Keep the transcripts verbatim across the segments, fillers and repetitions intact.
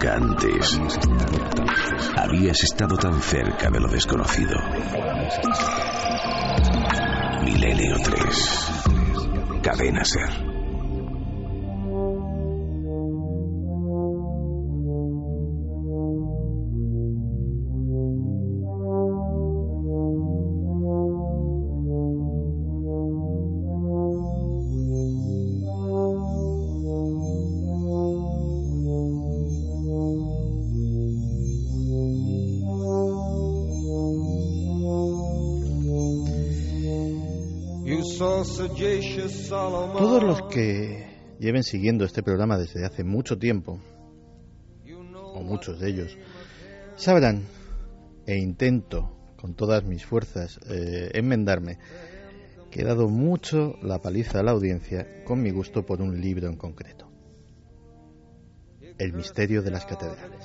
Nunca antes habías estado tan cerca de lo desconocido. Milenio tres. Cadena SER. Todos los que lleven siguiendo este programa desde hace mucho tiempo, o muchos de ellos, sabrán, e intento con todas mis fuerzas eh, enmendarme, que he dado mucho la paliza a la audiencia con mi gusto por un libro en concreto: El misterio de las catedrales.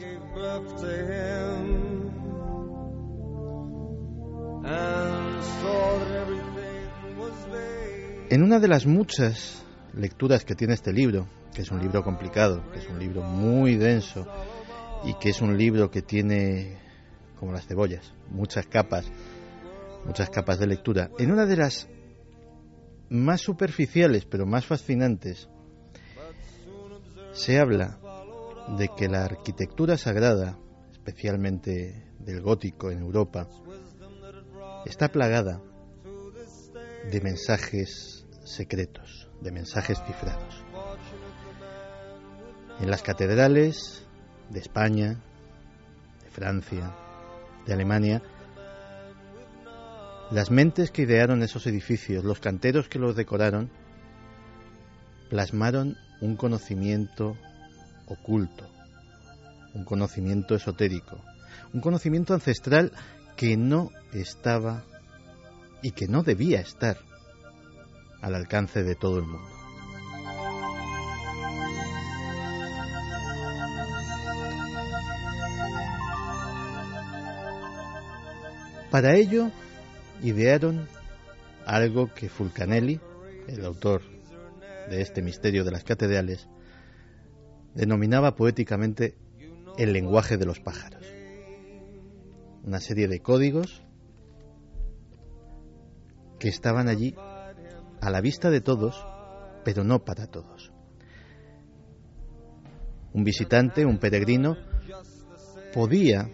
En una de las muchas lecturas que tiene este libro, que es un libro complicado, que es un libro muy denso y que es un libro que tiene, como las cebollas, muchas capas, muchas capas de lectura, en una de las más superficiales pero más fascinantes, se habla de que la arquitectura sagrada, especialmente del gótico en Europa, está plagada de mensajes secretos, de mensajes cifrados. En las catedrales de España, de Francia, de Alemania, las mentes que idearon esos edificios, los canteros que los decoraron, plasmaron un conocimiento oculto, un conocimiento esotérico, un conocimiento ancestral que no estaba y que no debía estar al alcance de todo el mundo. Para ello idearon algo que Fulcanelli, el autor de este misterio de las catedrales, denominaba poéticamente el lenguaje de los pájaros. Una serie de códigos que estaban allí a la vista de todos, pero no para todos. Un visitante, un peregrino, podía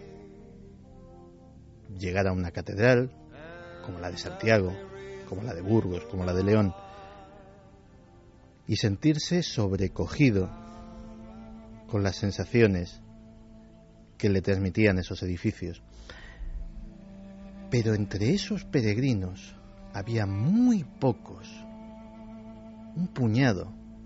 llegar a una catedral, como la de Santiago, como la de Burgos, como la de León, y sentirse sobrecogido con las sensaciones que le transmitían esos edificios. Pero entre esos peregrinos había muy pocos, un puñado,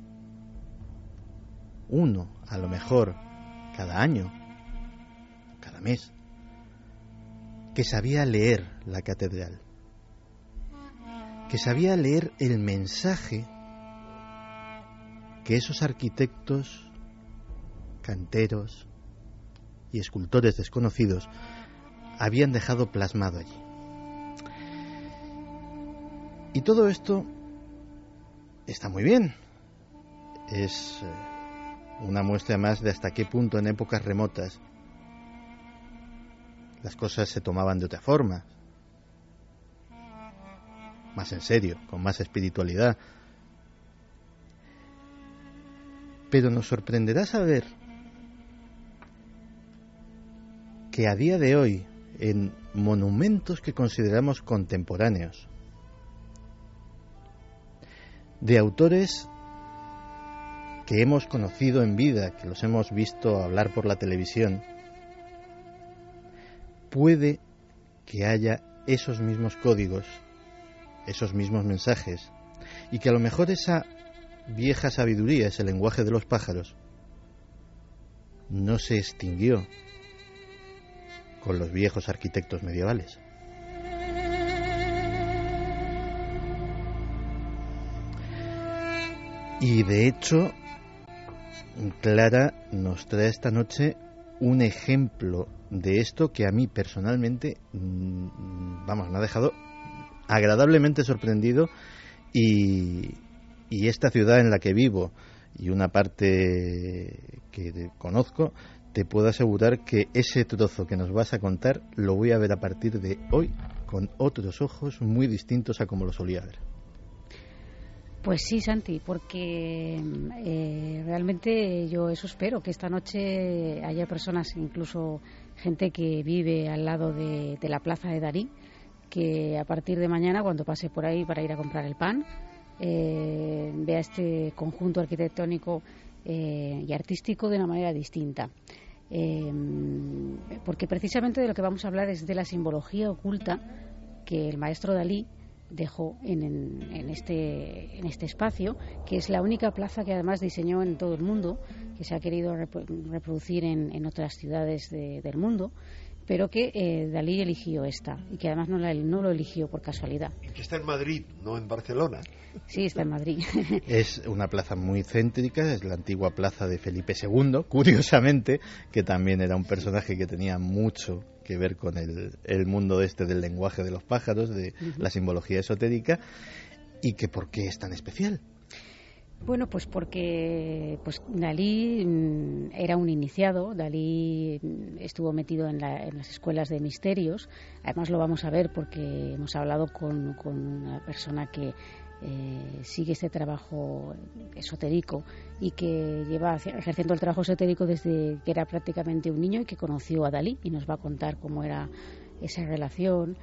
uno a lo mejor cada año, cada mes, que sabía leer la catedral, que sabía leer el mensaje que esos arquitectos, canteros y escultores desconocidos habían dejado plasmado allí. Y todo esto está muy bien. Es una muestra más de hasta qué punto en épocas remotas las cosas se tomaban de otra forma, más en serio, con más espiritualidad. Pero nos sorprenderá saber que a día de hoy, en monumentos que consideramos contemporáneos, de autores que hemos conocido en vida, que los hemos visto hablar por la televisión, puede que haya esos mismos códigos, esos mismos mensajes, y que a lo mejor esa vieja sabiduría, ese lenguaje de los pájaros, no se extinguió con los viejos arquitectos medievales. Y de hecho, Clara nos trae esta noche un ejemplo de esto que a mí personalmente, vamos, me ha dejado agradablemente sorprendido, y, y esta ciudad en la que vivo y una parte que conozco te puedo asegurar que ese trozo que nos vas a contar lo voy a ver a partir de hoy con otros ojos muy distintos a como lo solía ver. Pues sí, Santi, porque eh, realmente yo eso espero, que esta noche haya personas, incluso gente que vive al lado de, de la plaza de Dalí, que a partir de mañana, cuando pase por ahí para ir a comprar el pan, eh, vea este conjunto arquitectónico eh, y artístico de una manera distinta. Eh, porque precisamente de lo que vamos a hablar es de la simbología oculta que el maestro Dalí dejó en, en, en, este, en este espacio, que es la única plaza que además diseñó en todo el mundo, que se ha querido reproducir en, en otras ciudades de, del mundo, pero que eh, Dalí eligió esta, y que además no, la, no lo eligió por casualidad. Que está en Madrid, no en Barcelona. Sí, está en Madrid. Es una plaza muy céntrica, es la antigua plaza de Felipe segundo, curiosamente, que también era un personaje que tenía mucho que ver con el, el mundo este del lenguaje de los pájaros, de uh-huh. la simbología esotérica, y que ¿por qué es tan especial? Bueno, pues porque pues Dalí era un iniciado, Dalí estuvo metido en, la, en las escuelas de misterios, además lo vamos a ver porque hemos hablado con, con una persona que eh, sigue este trabajo esotérico y que lleva ejerciendo el trabajo esotérico desde que era prácticamente un niño y que conoció a Dalí y nos va a contar cómo era esa relación.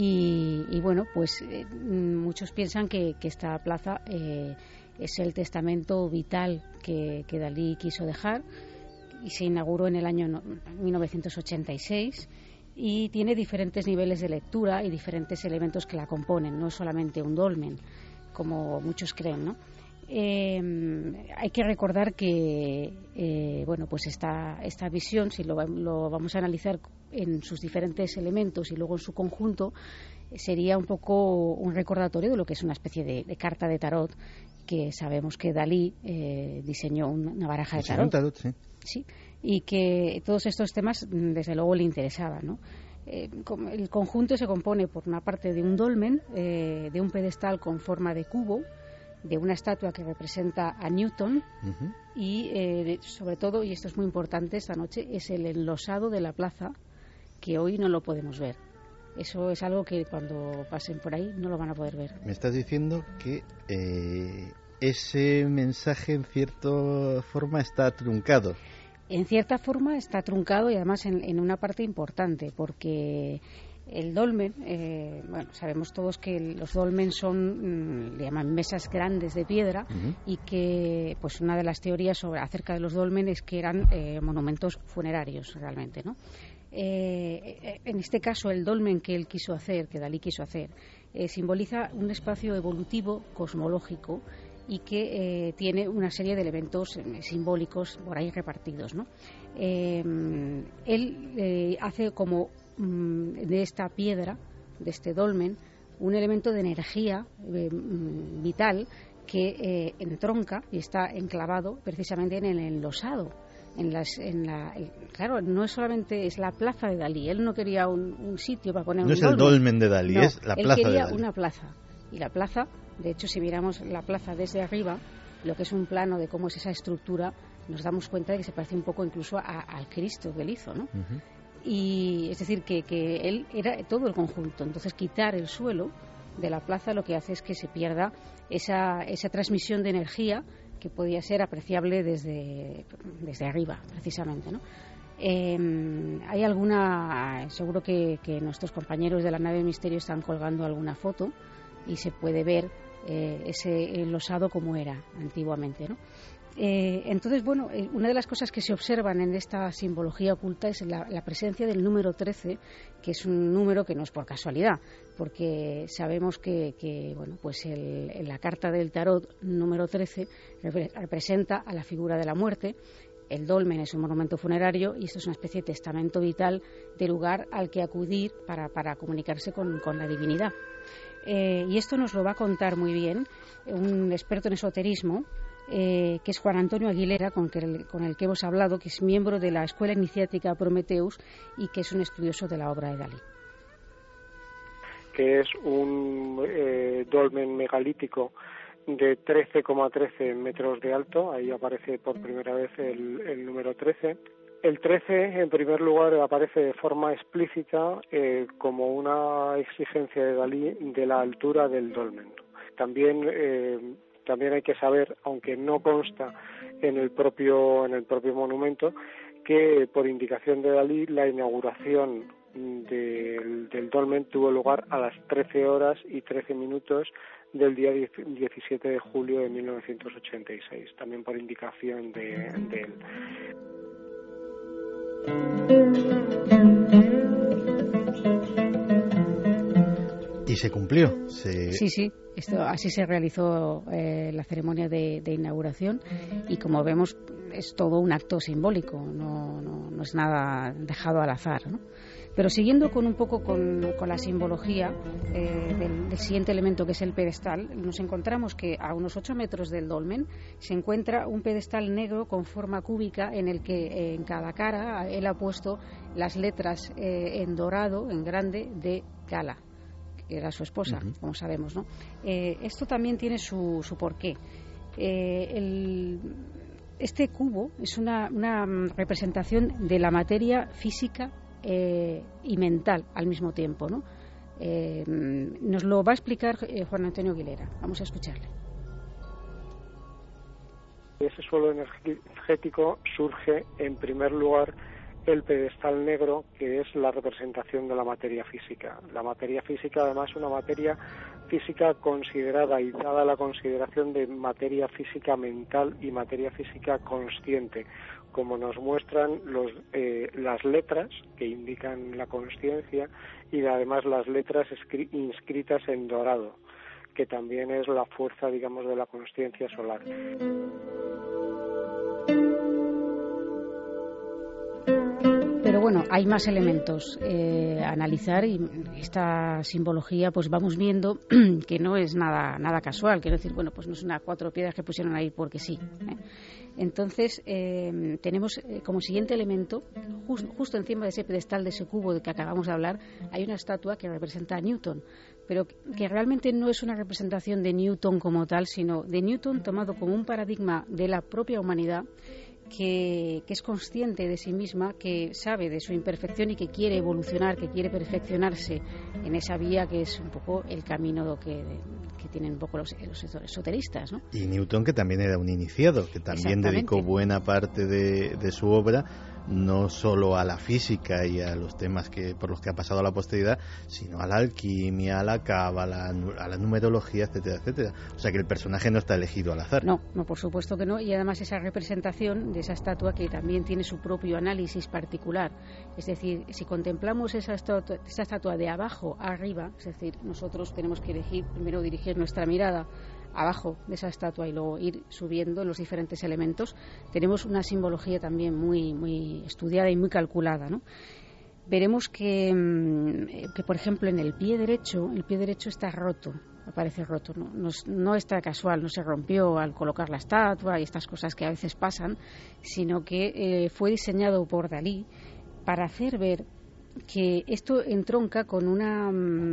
Y, y bueno, pues eh, muchos piensan que, que esta plaza eh, es el testamento vital que, que Dalí quiso dejar y se inauguró en el año mil novecientos ochenta y seis y tiene diferentes niveles de lectura y diferentes elementos que la componen, no es solamente un dolmen, como muchos creen, ¿no? Eh, hay que recordar que eh, bueno, pues esta, esta visión, si lo, lo vamos a analizar en sus diferentes elementos y luego en su conjunto, sería un poco un recordatorio de lo que es una especie de, de carta de tarot, que sabemos que Dalí eh, diseñó una baraja de tarot, tarot sí. sí, y que todos estos temas desde luego le interesaban, ¿no? Eh, el conjunto se compone por una parte de un dolmen, eh, de un pedestal con forma de cubo, de una estatua que representa a Newton uh-huh. y eh, sobre todo, y esto es muy importante esta noche, es el enlosado de la plaza, que hoy no lo podemos ver. Eso es algo que cuando pasen por ahí no lo van a poder ver. Me estás diciendo que eh, ese mensaje en cierta forma está truncado. En cierta forma está truncado y además en, en una parte importante, porque el dolmen, eh, bueno, sabemos todos que los dolmen son, mmm, le llaman mesas grandes de piedra uh-huh. y que, pues, una de las teorías sobre, acerca de los dolmen es que eran eh, monumentos funerarios realmente, ¿no? Eh, en este caso, el dolmen que él quiso hacer, que Dalí quiso hacer, eh, simboliza un espacio evolutivo, cosmológico, y que eh, tiene una serie de elementos eh, simbólicos por ahí repartidos, ¿no? Eh, él eh, hace como mm, de esta piedra, de este dolmen, un elemento de energía eh, vital que eh, entronca y está enclavado precisamente en el enlosado. En las, en la, claro, no es solamente es la plaza de Dalí. Él no quería un, un sitio para poner no un es dolmen. el dolmen de Dalí, no, es la plaza de Dalí. Él quería una plaza. Y la plaza, de hecho, si miramos la plaza desde arriba, lo que es un plano de cómo es esa estructura, nos damos cuenta de que se parece un poco incluso a, al Cristo que él hizo, ¿no? Uh-huh. Y es decir, que, que él era todo el conjunto. Entonces, quitar el suelo de la plaza lo que hace es que se pierda esa, esa transmisión de energía que podía ser apreciable desde, desde arriba, precisamente, ¿no? Eh, hay alguna, seguro que, que nuestros compañeros de la nave Misterio están colgando alguna foto y se puede ver eh, ese enlosado como era antiguamente, ¿no? Eh, entonces, bueno, eh, una de las cosas que se observan en esta simbología oculta es la, la presencia del número trece, que es un número que no es por casualidad, porque sabemos que, que bueno, pues el, en la carta del tarot número trece repre- representa a la figura de la muerte. El dolmen es un monumento funerario y esto es una especie de testamento vital de lugar al que acudir para, para comunicarse con, con la divinidad. Eh, y esto nos lo va a contar muy bien un experto en esoterismo, Eh, que es Juan Antonio Aguilera, con, que, con el que hemos hablado, que es miembro de la Escuela Iniciática Prometheus y que es un estudioso de la obra de Dalí. Que es un eh, dolmen megalítico de trece coma trece metros de alto, ahí aparece por primera vez el, el número trece, El trece, en primer lugar, aparece de forma explícita eh, como una exigencia de Dalí de la altura del dolmen. También eh, también hay que saber, aunque no consta en el propio en el propio monumento, que por indicación de Dalí la inauguración del, del dolmen tuvo lugar a las trece horas y trece minutos del día diecisiete de julio de mil novecientos ochenta y seis, también por indicación de, de él. Y se cumplió. Se... Sí, sí, esto, así se realizó eh, la ceremonia de, de inauguración y como vemos es todo un acto simbólico, no, no, no es nada dejado al azar, ¿no? Pero siguiendo con un poco con, con la simbología eh, del, del siguiente elemento, que es el pedestal, nos encontramos que a unos ocho metros del dolmen se encuentra un pedestal negro con forma cúbica en el que eh, en cada cara él ha puesto las letras eh, en dorado, en grande, de Gala, que era su esposa, uh-huh. como sabemos, ¿no? Eh, esto también tiene su, su porqué. Eh, el, este cubo es una, una representación de la materia física Eh, y mental al mismo tiempo, ¿no? Eh, nos lo va a explicar eh, Juan Antonio Aguilera. Vamos a escucharle. Ese suelo energético surge en primer lugar el pedestal negro, que es la representación de la materia física. La materia física, además, una materia física considerada y dada la consideración de materia física mental y materia física consciente, como nos muestran los, eh, las letras que indican la consciencia y además las letras inscritas en dorado, que también es la fuerza, digamos, de la consciencia solar. Pero bueno, hay más elementos eh, a analizar y esta simbología pues vamos viendo que no es nada nada casual, quiero decir, bueno, pues no es una cuatro piedras que pusieron ahí porque sí, ¿eh? Entonces eh, tenemos eh, como siguiente elemento, just, justo encima de ese pedestal, de ese cubo de que acabamos de hablar, hay una estatua que representa a Newton, pero que realmente no es una representación de Newton como tal, sino de Newton tomado como un paradigma de la propia humanidad, Que, que es consciente de sí misma, que sabe de su imperfección y que quiere evolucionar, que quiere perfeccionarse en esa vía que es un poco el camino que, que tienen un poco los, los esoteristas, ¿no? Y Newton, que también era un iniciado, que también dedicó buena parte de, de su obra no solo a la física y a los temas que por los que ha pasado a la posteridad, sino a la alquimia, a la cábala, a la numerología, etcétera, etcétera. O sea que el personaje no está elegido al azar. No, no, por supuesto que no. Y además esa representación de esa estatua que también tiene su propio análisis particular. Es decir, si contemplamos esa estatua, esa estatua de abajo a arriba, es decir, nosotros tenemos que elegir, primero dirigir nuestra mirada abajo de esa estatua y luego ir subiendo los diferentes elementos, tenemos una simbología también muy muy estudiada y muy calculada, ¿no? Veremos que, que por ejemplo, en el pie derecho, el pie derecho está roto, aparece roto, ¿no? No, no está casual, no se rompió al colocar la estatua y estas cosas que a veces pasan, sino que eh, fue diseñado por Dalí para hacer ver que esto entronca con una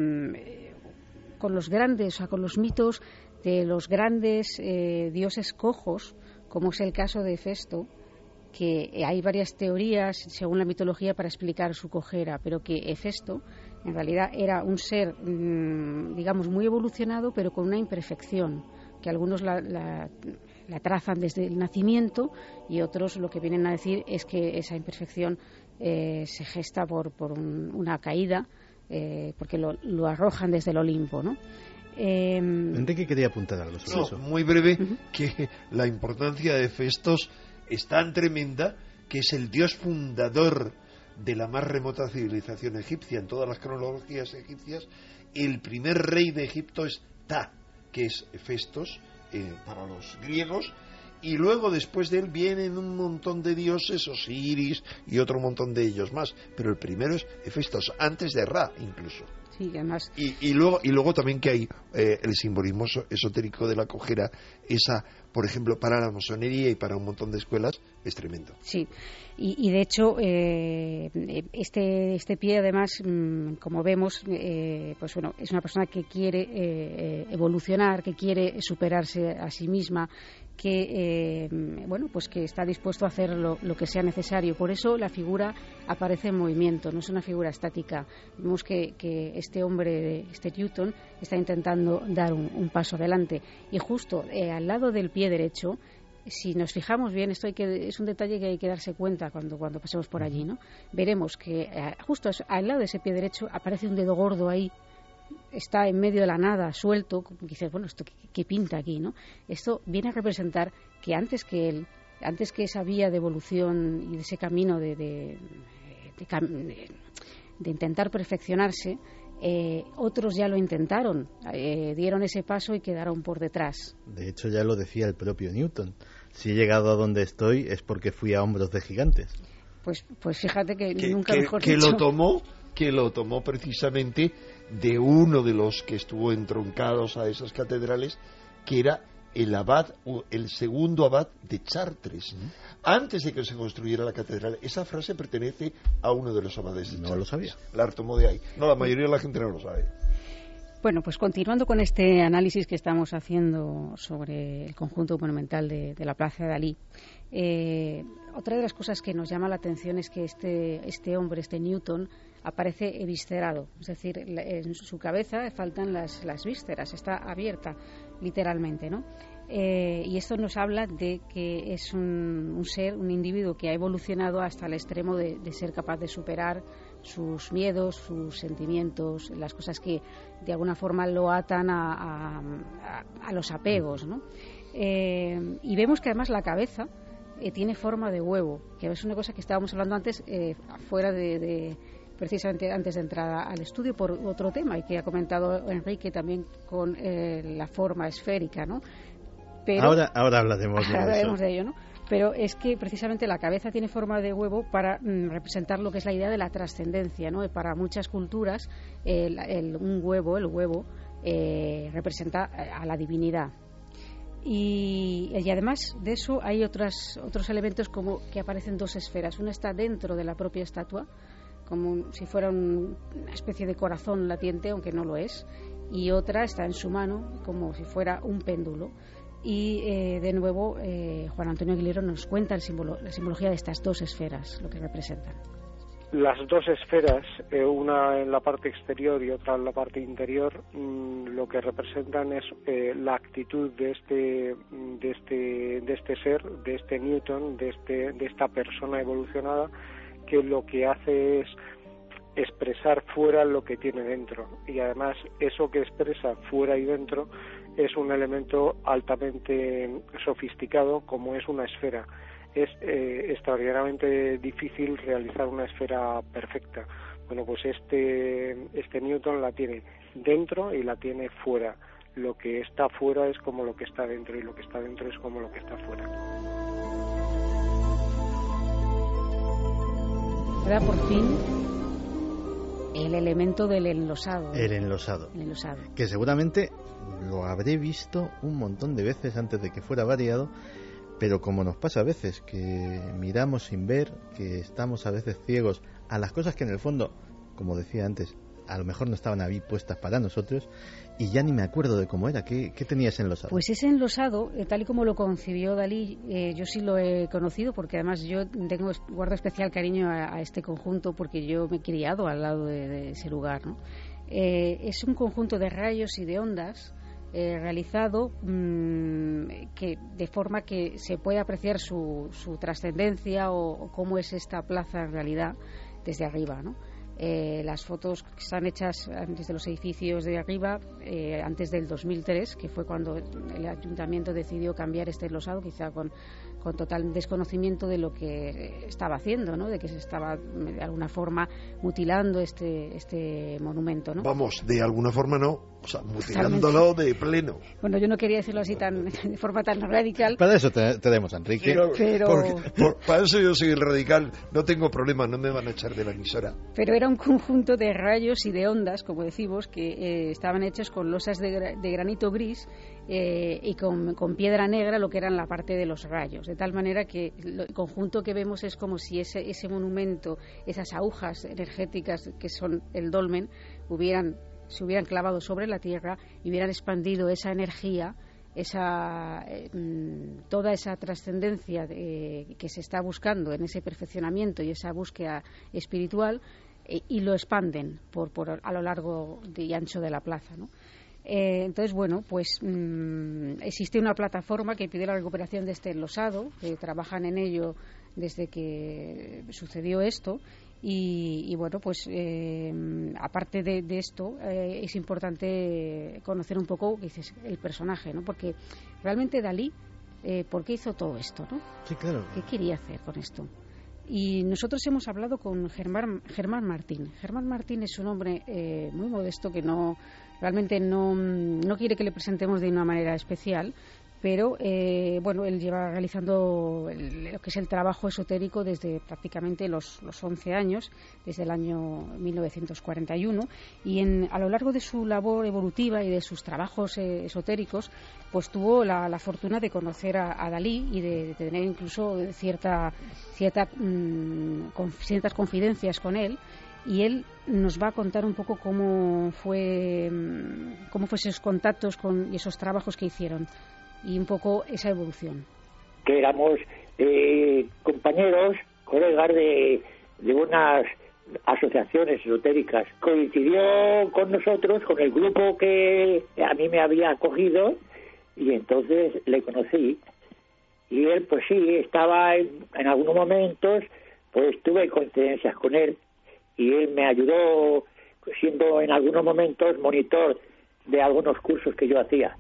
con los grandes, o sea, con los mitos de los grandes eh, dioses cojos, como es el caso de Hefesto, que hay varias teorías según la mitología para explicar su cojera, pero que Hefesto en realidad era un ser, mmm, digamos, muy evolucionado, pero con una imperfección, que algunos la, la, la trazan desde el nacimiento y otros lo que vienen a decir es que esa imperfección eh, se gesta por, por un, una caída, eh, porque lo, lo arrojan desde el Olimpo, ¿no? Eh, Enrique quería apuntar algo sobre no, eso. Muy breve, uh-huh. que la importancia de Hefestos es tan tremenda que es el dios fundador de la más remota civilización egipcia. En todas las cronologías egipcias, el primer rey de Egipto es Ta, que es Hefestos eh, para los griegos, y luego después de él vienen un montón de dioses, Osiris y otro montón de ellos más, pero el primero es Hefestos, antes de Ra incluso. Sí, además. Y, y luego y luego también que hay eh, el simbolismo esotérico de la cojera, esa, por ejemplo, para la masonería y para un montón de escuelas, es tremendo. Sí, y, y de hecho eh, este este pie además, mmm, como vemos, eh, pues bueno, es una persona que quiere eh, evolucionar, que quiere superarse a sí misma, que eh, bueno, pues que está dispuesto a hacer lo, lo que sea necesario. Por eso la figura aparece en movimiento, no es una figura estática. Vemos que, que este hombre, este Newton, está intentando dar un, un paso adelante. Y justo eh, al lado del pie derecho, si nos fijamos bien, esto hay que, es un detalle que hay que darse cuenta cuando, cuando pasemos por allí, ¿no? Veremos que eh, justo al lado de ese pie derecho aparece un dedo gordo ahí, está en medio de la nada, suelto, como que dices, bueno, ¿esto qué, qué pinta aquí, no? Esto viene a representar que antes que él, antes que esa vía de evolución y de ese camino de, de, de, de, de intentar perfeccionarse, eh, otros ya lo intentaron, eh, dieron ese paso y quedaron por detrás. De hecho, ya lo decía el propio Newton. Si he llegado a donde estoy es porque fui a hombros de gigantes. Pues, pues fíjate que, que nunca que, mejor que dicho. lo tomó que lo tomó precisamente de uno de los que estuvo entroncados a esas catedrales, que era el abad, el segundo abad de Chartres, mm. antes de que se construyera la catedral. Esa frase pertenece a uno de los abades de no Chartres. No lo sabía. La tomó de ahí. No, la mayoría de la gente no lo sabe. Bueno, pues continuando con este análisis que estamos haciendo sobre el conjunto monumental de, de la Plaza de Dalí, eh, otra de las cosas que nos llama la atención es que este, este hombre, este Newton, aparece eviscerado, es decir, en su cabeza faltan las, las vísceras, está abierta literalmente, ¿no? Eh, y esto nos habla de que es un, un ser, un individuo que ha evolucionado hasta el extremo de, de ser capaz de superar sus miedos, sus sentimientos, las cosas que de alguna forma lo atan a, a, a, a los apegos, ¿no? Eh, y vemos que además la cabeza eh, tiene forma de huevo, que es una cosa que estábamos hablando antes eh, fuera de, de precisamente antes de entrar al estudio por otro tema y que ha comentado Enrique también con eh, la forma esférica, ¿no? Pero, ahora, ahora hablaremos de hablaremos eso. de ello, ¿no? Pero es que precisamente la cabeza tiene forma de huevo para mm, representar lo que es la idea de la trascendencia, ¿no? Para muchas culturas el, el, un huevo, el huevo, eh, representa a la divinidad. Y, y además de eso hay otras, otros elementos como que aparecen dos esferas. Una está dentro de la propia estatua, como un, si fuera un, una especie de corazón latiente, aunque no lo es, y otra está en su mano, como si fuera un péndulo. Y eh, de nuevo eh, Juan Antonio Aguilero nos cuenta el símbolo, la simbología de estas dos esferas, lo que representan. Las dos esferas, eh, una en la parte exterior y otra en la parte interior, mmm, lo que representan es eh, la actitud de este, de este, de este ser, de este Newton, de este, de esta persona evolucionada, que lo que hace es expresar fuera lo que tiene dentro, y además eso que expresa fuera y dentro es un elemento altamente sofisticado, como es una esfera. Es eh, extraordinariamente difícil realizar una esfera perfecta. Bueno, pues este este Newton la tiene dentro y la tiene fuera. Lo que está fuera es como lo que está dentro y lo que está dentro es como lo que está fuera. Queda por fin el elemento del enlosado. El enlosado. El enlosado. Que seguramente lo habré visto un montón de veces antes de que fuera variado, pero como nos pasa a veces, que miramos sin ver, que estamos a veces ciegos a las cosas que en el fondo, como decía antes, a lo mejor no estaban ahí puestas para nosotros, y ya ni me acuerdo de cómo era. ¿Qué, qué tenías enlosado? Pues ese enlosado, eh, tal y como lo concibió Dalí, eh, yo sí lo he conocido, porque además yo tengo guardo especial cariño a, a este conjunto, porque yo me he criado al lado de, de ese lugar, ¿no? Eh, es un conjunto de rayos y de ondas eh, realizado mmm, que de forma que se puede apreciar su, su trascendencia o, o cómo es esta plaza en realidad desde arriba, ¿no? Eh, las fotos que están hechas desde los edificios de arriba eh, antes del dos mil tres, que fue cuando el ayuntamiento decidió cambiar este enlosado, quizá con, con total desconocimiento de lo que estaba haciendo, ¿no? De que se estaba de alguna forma mutilando este este monumento, ¿no? Vamos, de alguna forma no, o sea, mutilándolo de pleno. Bueno, yo no quería decirlo así tan de forma tan radical. Para eso te, tenemos a Enrique. Pero, pero... Porque, por, para eso yo soy el radical, no tengo problema, no me van a echar de la emisora. Pero era un conjunto de rayos y de ondas, como decimos, que eh, estaban hechas con losas de, gra- de granito gris eh, y con, con piedra negra, lo que eran la parte de los rayos, de tal manera que lo, el conjunto que vemos es como si ese, ese monumento, esas agujas energéticas que son el dolmen, hubieran, se hubieran clavado sobre la tierra y hubieran expandido esa energía esa eh, toda esa trascendencia que se está buscando en ese perfeccionamiento y esa búsqueda espiritual, eh, y lo expanden por, por a lo largo y ancho de la plaza, ¿no? Eh, entonces, bueno, pues mmm, existe una plataforma que pide la recuperación de este enlosado, que trabajan en ello desde que sucedió esto. Y, y bueno, pues eh, aparte de, de esto, eh, es importante conocer un poco, dices, el personaje, ¿no? Porque realmente Dalí, eh, ¿por qué hizo todo esto, no? Sí, claro. ¿Qué quería hacer con esto? Y nosotros hemos hablado con Germán, Germán Martín. Germán Martín es un hombre eh, muy modesto que no realmente no, no quiere que le presentemos de una manera especial, pero eh, bueno, él lleva realizando el, lo que es el trabajo esotérico desde prácticamente los, los once años, desde el año mil novecientos cuarenta y uno, y en, a lo largo de su labor evolutiva y de sus trabajos eh, esotéricos, pues tuvo la, la fortuna de conocer a, a Dalí y de, de tener incluso cierta, cierta, mmm, con, ciertas confidencias con él. Y él nos va a contar un poco cómo fue, cómo fue esos contactos con, y esos trabajos que hicieron, y un poco esa evolución. Que éramos eh, compañeros, colegas de, de unas asociaciones esotéricas. Coincidió con nosotros, con el grupo que a mí me había acogido, y entonces le conocí. Y él, pues sí, estaba en, en algunos momentos, pues tuve coincidencias con él, y él me ayudó siendo en algunos momentos monitor de algunos cursos que yo hacía.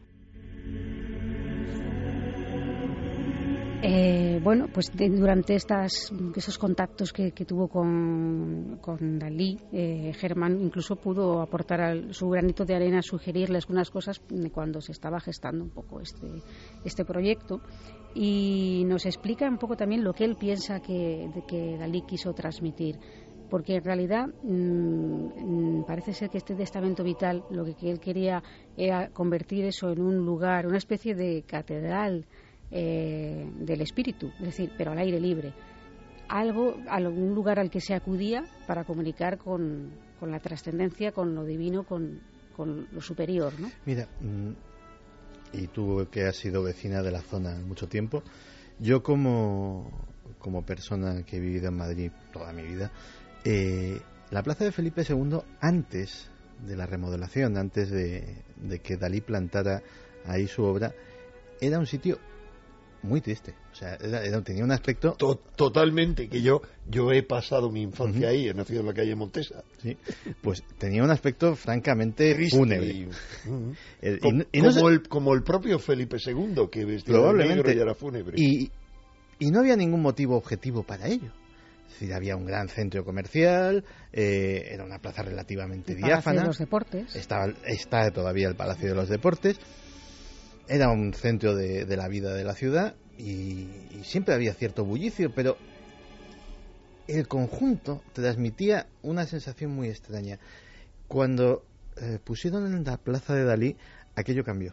Eh, bueno, pues de, durante estas, esos contactos que, que tuvo con, con Dalí, eh, Germán incluso pudo aportar al, su granito de arena, sugerirle algunas cosas cuando se estaba gestando un poco este, este proyecto, y nos explica un poco también lo que él piensa que, de que Dalí quiso transmitir. Porque en realidad mmm, parece ser que este testamento vital lo que, que él quería era convertir eso en un lugar, una especie de catedral eh, del espíritu, es decir, pero al aire libre. Algo, algún lugar al que se acudía para comunicar con, con la trascendencia, con lo divino, con, con lo superior, ¿no? Mira, y tú que has sido vecina de la zona mucho tiempo, yo como, como persona que he vivido en Madrid toda mi vida, Eh, la plaza de Felipe segundo, antes de la remodelación, antes de, de que Dalí plantara ahí su obra, era un sitio muy triste. O sea, era, era, tenía un aspecto... To- totalmente, que yo yo he pasado mi infancia uh-huh. ahí, he nacido en la calle Montesa. Sí, pues tenía un aspecto francamente triste, fúnebre. Y, uh-huh. el, como, y no como, se... el, como el propio Felipe segundo, que vestía de negro y era fúnebre. Y, y no había ningún motivo objetivo para ello. Es decir, había un gran centro comercial, eh, era una plaza relativamente el diáfana. Palacio de los Deportes. Estaba, está todavía el Palacio de los Deportes. Era un centro de, de la vida de la ciudad y, y siempre había cierto bullicio, pero el conjunto transmitía una sensación muy extraña. Cuando eh, pusieron en la plaza de Dalí, aquello cambió.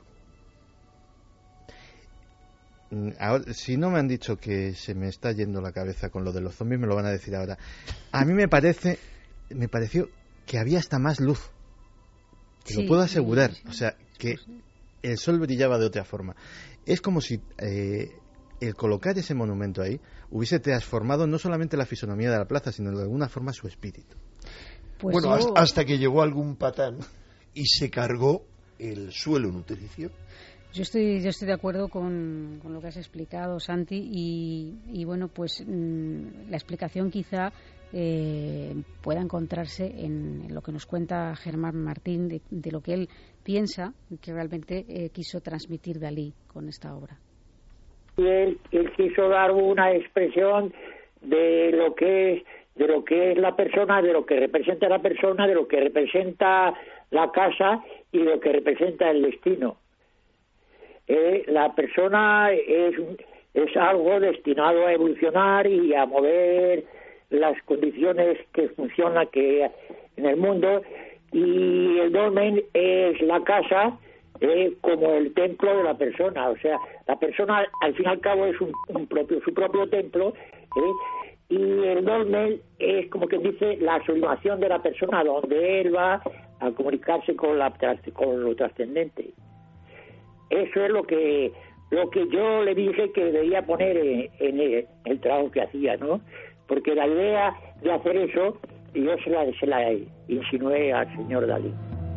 Ahora, si no me han dicho que se me está yendo la cabeza con lo de los zombies, me lo van a decir ahora. A mí me parece, me pareció que había hasta más luz. Te sí, lo puedo asegurar. Sí, sí. O sea, que el sol brillaba de otra forma. Es como si eh, el colocar ese monumento ahí hubiese transformado no solamente la fisonomía de la plaza, sino de alguna forma su espíritu. Pues bueno, yo... hasta, hasta que llegó algún patán y se cargó el suelo nutricio. Yo estoy, yo estoy de acuerdo con, con lo que has explicado, Santi, y, y bueno, pues mmm, la explicación quizá eh, pueda encontrarse en, en lo que nos cuenta Germán Martín de, de lo que él piensa que realmente eh, quiso transmitir Dalí con esta obra. Él, él quiso dar una expresión de lo que es, de lo que es la persona, de lo que representa la persona, de lo que representa la casa y de lo que representa el destino. Eh, la persona es, es algo destinado a evolucionar y a mover las condiciones que funcionan que en el mundo, y el dolmen es la casa eh, como el templo de la persona. O sea, la persona al fin y al cabo es un, un propio su propio templo, eh, y el dolmen es como que dice la sublimación de la persona, donde él va a comunicarse con, la, con lo trascendente. eso es lo que lo que yo le dije que debía poner en, en el, el trabajo que hacía, ¿no? Porque la idea de hacer eso yo se la, se la insinué al señor Dalí.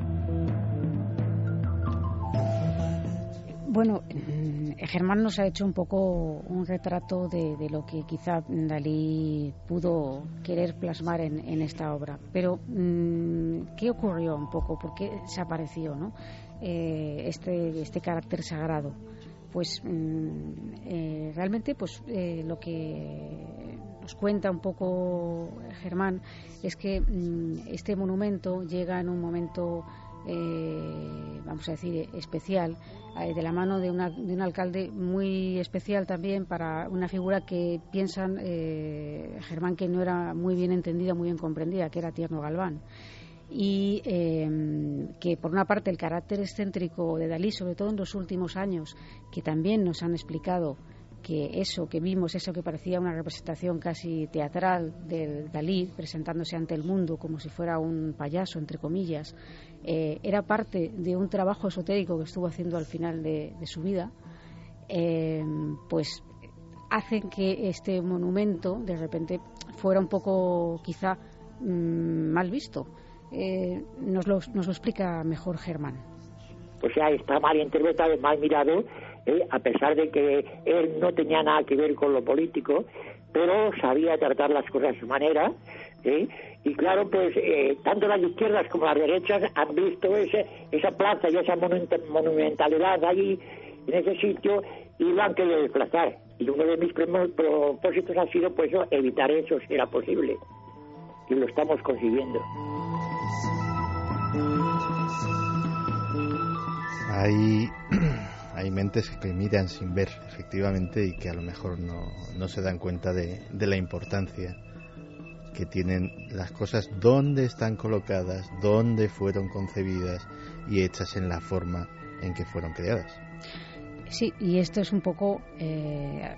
Bueno, Germán nos ha hecho un poco un retrato de, de lo que quizá Dalí pudo querer plasmar en, en esta obra. Pero, ¿qué ocurrió un poco? ¿Por qué desapareció, ¿no? eh, este, este carácter sagrado? Pues eh, realmente pues eh, lo que nos cuenta un poco Germán es que este monumento llega en un momento Eh, vamos a decir especial, eh, de la mano de, una, de un alcalde muy especial también, para una figura que piensan eh, Germán que no era muy bien entendida, muy bien comprendida, que era Tierno Galván, y eh, que por una parte el carácter excéntrico de Dalí, sobre todo en los últimos años, que también nos han explicado que eso que vimos, eso que parecía una representación casi teatral del Dalí presentándose ante el mundo como si fuera un payaso, entre comillas, eh, era parte de un trabajo esotérico que estuvo haciendo al final de, de su vida, eh, pues hacen que este monumento de repente fuera un poco quizá mmm, mal visto. Eh, nos, lo, nos lo explica mejor Germán. O sea, está mal interpretado, mal mirado, eh, a pesar de que él no tenía nada que ver con lo político, pero sabía tratar las cosas a su manera, ¿eh? Y claro, pues eh, tanto las izquierdas como las derechas han visto ese, esa plaza y esa monumentalidad allí, en ese sitio, y lo han querido desplazar. Y uno de mis propósitos ha sido, pues, evitar eso, si era posible. Y lo estamos consiguiendo. Hay, hay mentes que miran sin ver, efectivamente, y que a lo mejor no, no se dan cuenta de, de la importancia que tienen las cosas, dónde están colocadas, dónde fueron concebidas y hechas en la forma en que fueron creadas. Sí, y esto es un poco, eh,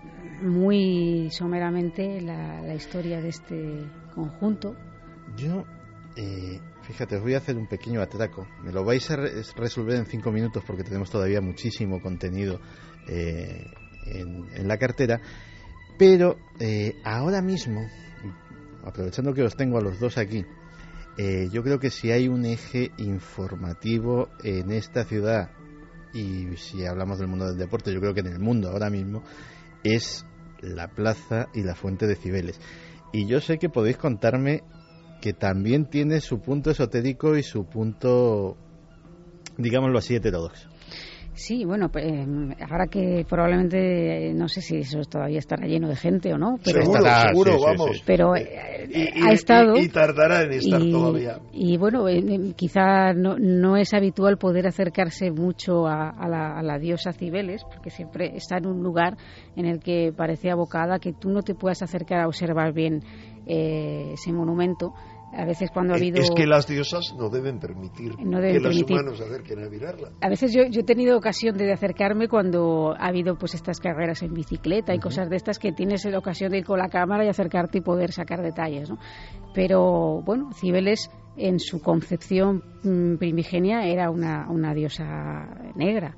muy someramente, la, la historia de este conjunto. Yo... Eh, fíjate, os voy a hacer un pequeño atraco. Me lo vais a re- resolver en cinco minutos porque tenemos todavía muchísimo contenido eh, en, en la cartera. Pero eh, ahora mismo, aprovechando que os tengo a los dos aquí, eh, yo creo que si hay un eje informativo en esta ciudad, y si hablamos del mundo del deporte, yo creo que en el mundo ahora mismo, es la plaza y la fuente de Cibeles. Y yo sé que podéis contarme que también tiene su punto esotérico y su punto, digámoslo así, heterodoxo. Sí, bueno, eh, ahora que probablemente, no sé si eso todavía estará lleno de gente o no, pero seguro, estará, seguro, sí, sí, vamos. sí. Pero eh, y, ha y, estado y, y tardará en estar y, todavía. Y bueno, eh, quizá no, no es habitual poder acercarse mucho a, a, la, a la diosa Cibeles, porque siempre está en un lugar en el que parece abocada que tú no te puedas acercar a observar bien eh, ese monumento. A veces cuando ha habido... Es que las diosas no deben permitir no deben que permitir. los humanos se acerquen a mirarla. A veces yo, yo he tenido ocasión de acercarme cuando ha habido pues estas carreras en bicicleta y uh-huh. cosas de estas que tienes la ocasión de ir con la cámara y acercarte y poder sacar detalles, ¿no? Pero bueno, Cibeles en su concepción mmm, primigenia era una, una diosa negra,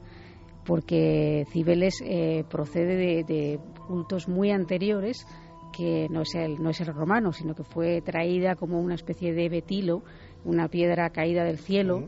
porque Cibeles eh, procede de, de cultos muy anteriores, que no es el no es el romano, sino que fue traída como una especie de betilo, una piedra caída del cielo,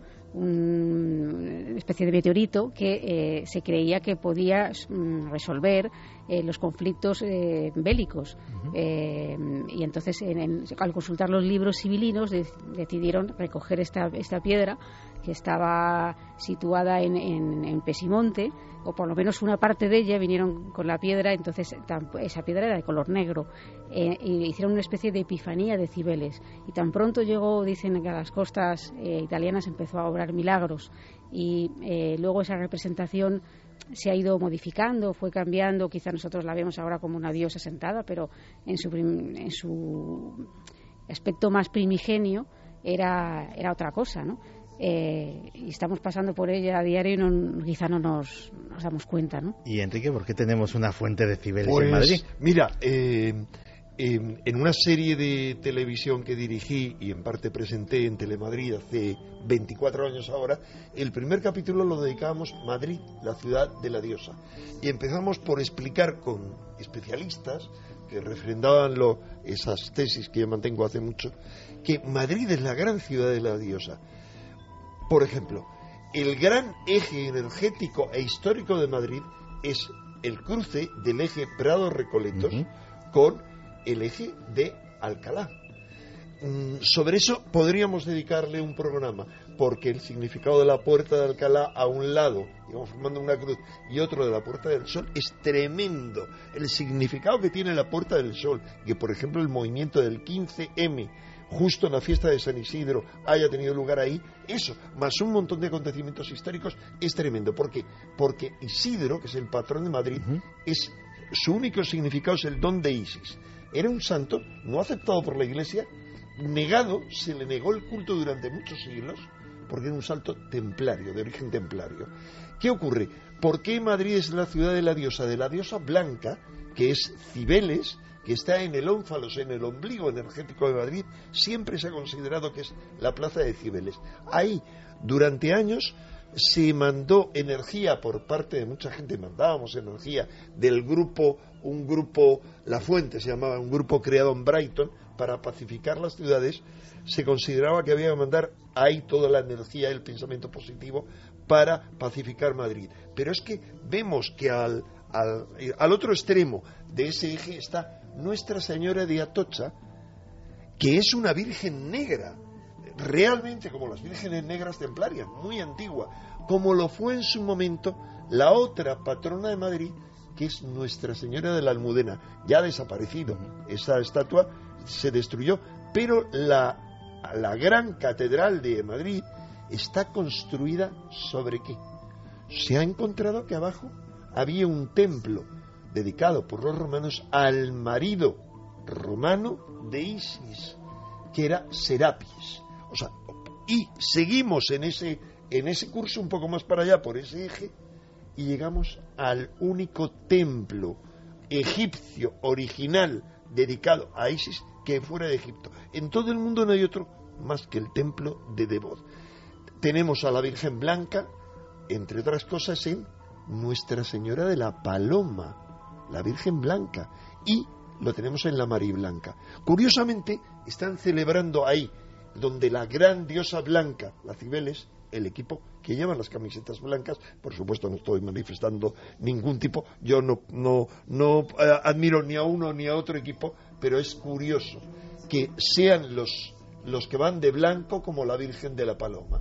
un, una especie de meteorito que eh, se creía que podía mm, resolver eh, los conflictos eh, bélicos. Uh-huh. Eh, y entonces, en, en, al consultar los libros sibilinos, de, decidieron recoger esta, esta piedra, que estaba situada en, en, en Pesimonte, o por lo menos una parte de ella, vinieron con la piedra, entonces esa piedra era de color negro, eh, y hicieron una especie de epifanía de Cibeles, y tan pronto llegó, dicen que a las costas eh, italianas empezó a obrar milagros, y eh, luego esa representación se ha ido modificando, fue cambiando, quizá nosotros la vemos ahora como una diosa sentada, pero en su, prim, en su aspecto más primigenio era, era otra cosa, ¿no? Eh, y estamos pasando por ella a diario y no, quizá no nos, nos damos cuenta, ¿no? Y Enrique, ¿por qué tenemos una fuente de Cibeles pues, en Madrid? Mira, eh, En, en una serie de televisión que dirigí y en parte presenté en Telemadrid hace veinticuatro años ahora, el primer capítulo lo dedicábamos a Madrid, la ciudad de la diosa. Y empezamos por explicar con especialistas que refrendaban lo, esas tesis que yo mantengo hace mucho, que Madrid es la gran ciudad de la diosa. Por ejemplo, el gran eje energético e histórico de Madrid es el cruce del eje Prado-Recoletos uh-huh. con el eje de Alcalá. Mm, sobre eso podríamos dedicarle un programa, porque el significado de la Puerta de Alcalá a un lado, digamos formando una cruz, y otro de la Puerta del Sol, es tremendo. El significado que tiene la Puerta del Sol, que por ejemplo el movimiento del quince eme, justo en la fiesta de San Isidro, haya tenido lugar ahí, eso, más un montón de acontecimientos históricos, es tremendo. ¿Por qué? Porque Isidro, que es el patrón de Madrid, uh-huh. es, su único significado es el don de Isis. Era un santo no aceptado por la Iglesia, negado, se le negó el culto durante muchos siglos, porque era un santo templario, de origen templario. ¿Qué ocurre? ¿Por qué Madrid es la ciudad de la diosa? De la diosa blanca, que es Cibeles, que está en el ónfalos, en el ombligo energético de Madrid, siempre se ha considerado que es la plaza de Cibeles. Ahí, durante años, se mandó energía por parte de mucha gente, mandábamos energía del grupo, un grupo, La Fuente se llamaba, un grupo creado en Brighton para pacificar las ciudades. Se consideraba que había que mandar ahí toda la energía, el pensamiento positivo para pacificar Madrid. Pero es que vemos que al, al, al otro extremo de ese eje está Nuestra Señora de Atocha, que es una virgen negra, realmente como las vírgenes negras templarias, muy antigua, como lo fue en su momento la otra patrona de Madrid, que es Nuestra Señora de la Almudena, ya ha desaparecido. Esa estatua se destruyó, pero la, la gran catedral de Madrid está construida ¿sobre qué? Se ha encontrado que abajo había un templo dedicado por los romanos al marido romano de Isis, que era Serapis. O sea, y seguimos en ese, en ese curso un poco más para allá, por ese eje, y llegamos al único templo egipcio original dedicado a Isis que fuera de Egipto. En todo el mundo no hay otro más que el templo de Debod. Tenemos a la Virgen Blanca, entre otras cosas, en Nuestra Señora de la Paloma, la Virgen Blanca, y lo tenemos en la Mariblanca. Curiosamente, están celebrando ahí, donde la gran diosa blanca, la Cibeles, el equipo que llevan las camisetas blancas, por supuesto no estoy manifestando ningún tipo, yo no, no, no eh, admiro ni a uno ni a otro equipo, pero es curioso que sean los, los que van de blanco como la Virgen de la Paloma.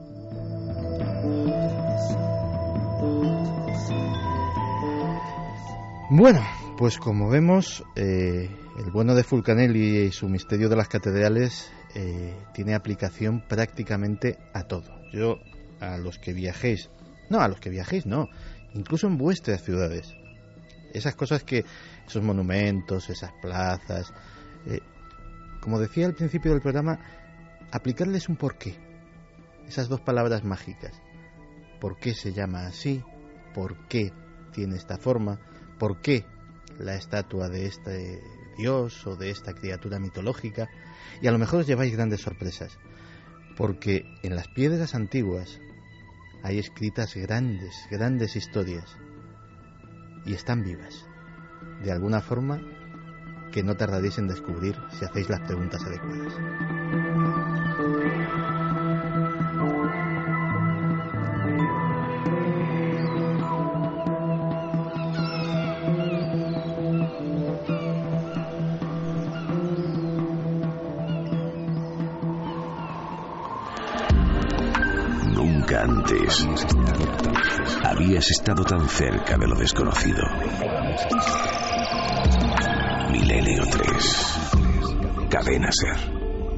Bueno, pues como vemos, eh, el bueno de Fulcanelli y su misterio de las catedrales eh, tiene aplicación prácticamente a todo. Yo, a los que viajéis, no, a los que viajéis no, incluso en vuestras ciudades, esas cosas que, esos monumentos, esas plazas, eh, como decía al principio del programa, aplicarles un porqué, esas dos palabras mágicas. ¿Por qué se llama así? ¿Por qué tiene esta forma? ¿Por qué la estatua de este dios o de esta criatura mitológica? Y a lo mejor os lleváis grandes sorpresas, porque en las piedras antiguas hay escritas grandes, grandes historias, y están vivas, de alguna forma que no tardaréis en descubrir si hacéis las preguntas adecuadas. Nunca antes habías estado tan cerca de lo desconocido. Milenio tres. Cadena Ser.